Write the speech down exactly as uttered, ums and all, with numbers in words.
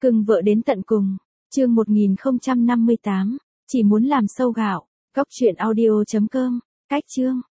Cưng vợ đến tận cùng. Chương một nghìn không trăm năm mươi tám. Chỉ muốn làm sâu gạo. Cóc truyện audio chấm com. Cách chương.